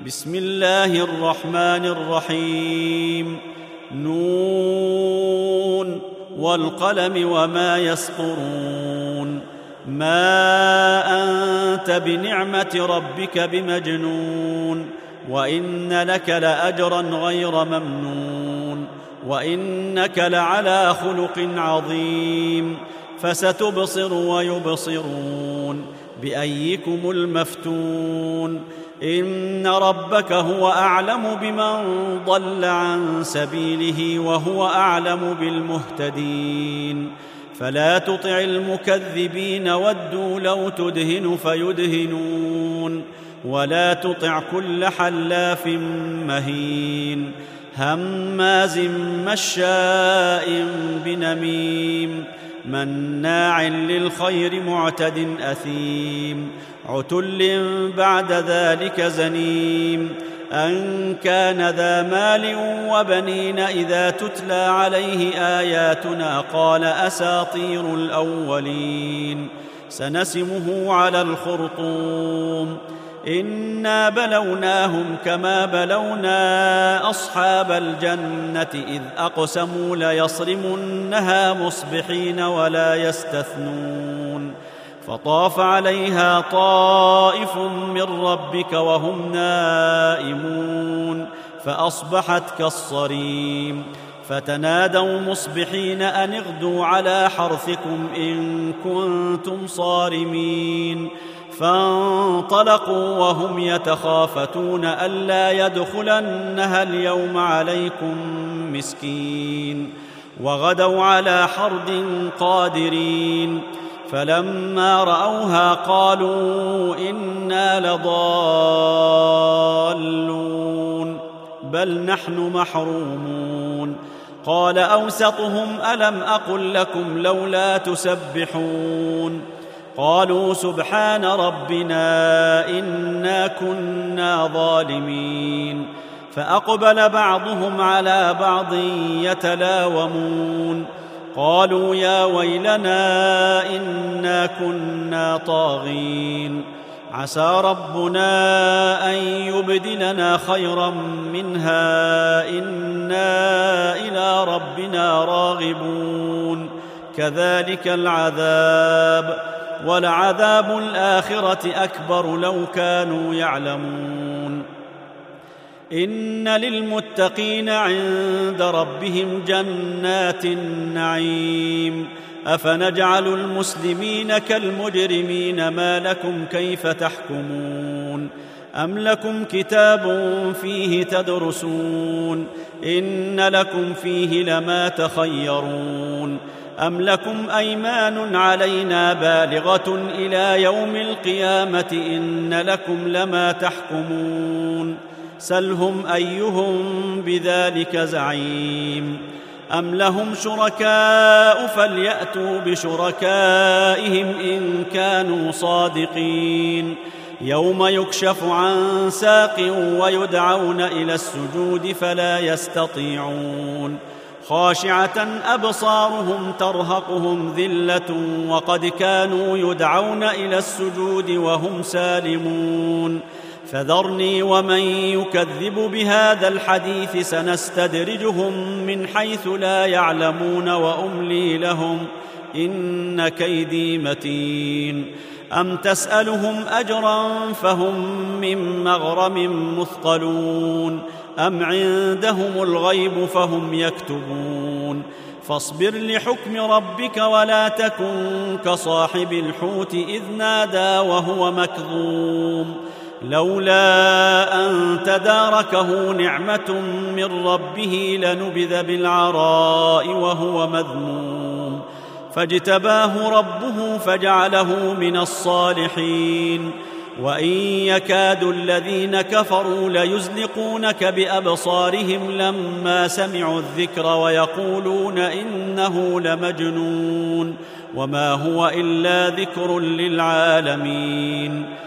بسم الله الرحمن الرحيم نون والقلم وما يسطرون ما أنت بنعمة ربك بمجنون وإن لك لأجرا غير ممنون وإنك لعلى خلق عظيم فستبصر ويبصرون بأيكم المفتون إن ربك هو أعلم بمن ضل عن سبيله وهو أعلم بالمهتدين فلا تطع المكذبين ودوا لو تدهن فيدهنون ولا تطع كل حلاف مهين هماز مشاء بنميم مناع للخير معتد أثيم عتل بعد ذلك زنيم أن كان ذا مال وبنين إذا تتلى عليه آياتنا قال أساطير الأولين سنسمه على الخرطوم إنا بلوناهم كما بلونا أصحاب الجنة إذ أقسموا ليصرمنها مصبحين ولا يستثنون فطاف عليها طائف من ربك وهم نائمون فأصبحت كالصريم فتنادوا مصبحين أن اغدوا على حرثكم إن كنتم صارمين فانطلقوا وهم يتخافتون ألا يدخلنها اليوم عليكم مسكين وغدوا على حرد قادرين فلما رأوها قالوا إنا لضالون بل نحن محرومون قال أوسطهم ألم أقل لكم لولا تسبحون قالوا سبحان ربنا إنا كنا ظالمين فأقبل بعضهم على بعض يتلاومون قالوا يا ويلنا إنا كنا طاغين عسى ربنا أن يبدلنا خيرا منها إنا إلى ربنا راغبون كذلك العذاب ولعذاب الآخرة أكبر لو كانوا يعلمون إن للمتقين عند ربهم جنات النعيم أفنجعل المسلمين كالمجرمين ما لكم كيف تحكمون أم لكم كتاب فيه تدرسون إن لكم فيه لما تخيرون أم لكم أيمان علينا بالغة إلى يوم القيامة إن لكم لما تحكمون سلهم أيهم بذلك زعيم أم لهم شركاء فليأتوا بشركائهم إن كانوا صادقين يوم يكشف عن ساق ويدعون إلى السجود فلا يستطيعون خاشعة أبصارهم ترهقهم ذلة وقد كانوا يدعون إلى السجود وهم سالمون فذرني ومن يكذب بهذا الحديث سنستدرجهم من حيث لا يعلمون وأملي لهم إن كيدي متين أم تسألهم أجرا فهم من مغرم مثقلون أم عندهم الغيب فهم يكتبون فاصبر لحكم ربك ولا تكن كصاحب الحوت إذ نادى وهو مكظوم لولا أن تداركه نعمة من ربه لنبذ بالعراء وهو مذموم فاجتباه ربه فجعله من الصالحين وإن يكاد الذين كفروا ليزلقونك بأبصارهم لما سمعوا الذكر ويقولون إنه لمجنون وما هو إلا ذكر للعالمين